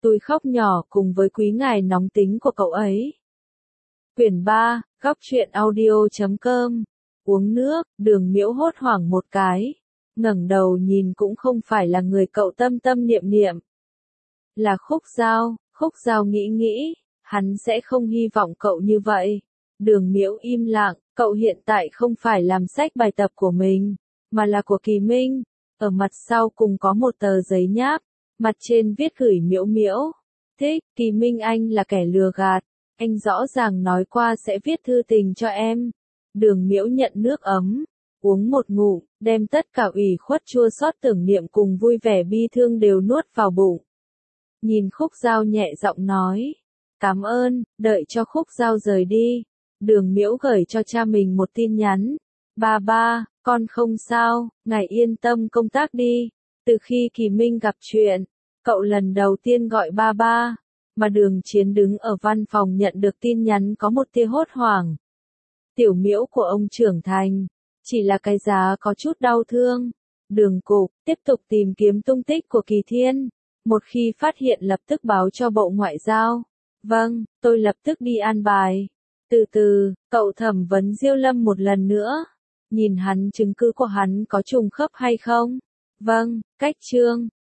Tôi khóc nhỏ cùng với quý ngài nóng tính của cậu ấy. Quyển 3, góc truyện audio.com. Uống nước, Đường Miễu hốt hoảng một cái. Ngẩng đầu nhìn cũng không phải là người cậu tâm tâm niệm niệm. Là Khúc Giao nghĩ, hắn sẽ không hy vọng cậu như vậy. Đường Miễu im lặng, cậu hiện tại không phải làm sách bài tập của mình, mà là của Kỳ Minh. Ở mặt sau cùng có một tờ giấy nháp, mặt trên viết gửi Miễu Miễu. Thích, Kỳ Minh anh là kẻ lừa gạt, anh rõ ràng nói qua sẽ viết thư tình cho em. Đường Miễu nhận nước ấm, uống một ngụm, đem tất cả ủy khuất chua xót tưởng niệm cùng vui vẻ bi thương đều nuốt vào bụng. Nhìn Khúc Giao nhẹ giọng nói, cảm ơn, đợi cho Khúc Giao rời đi. Đường Miễu gửi cho cha mình một tin nhắn. Ba, con không sao, ngài yên tâm công tác đi. Từ khi Kỳ Minh gặp chuyện, cậu lần đầu tiên gọi ba, mà Đường Chiến đứng ở văn phòng nhận được tin nhắn có một tia hốt hoảng. Tiểu Miễu của ông trưởng thành, chỉ là cái giá có chút đau thương. Đường Cục tiếp tục tìm kiếm tung tích của Kỳ Thiên. Một khi phát hiện lập tức báo cho Bộ Ngoại giao. Vâng, tôi lập tức đi an bài. Từ từ, cậu thẩm vấn Diêu Lâm một lần nữa. Nhìn hắn chứng cứ của hắn có trùng khớp hay không? Vâng, cách chương.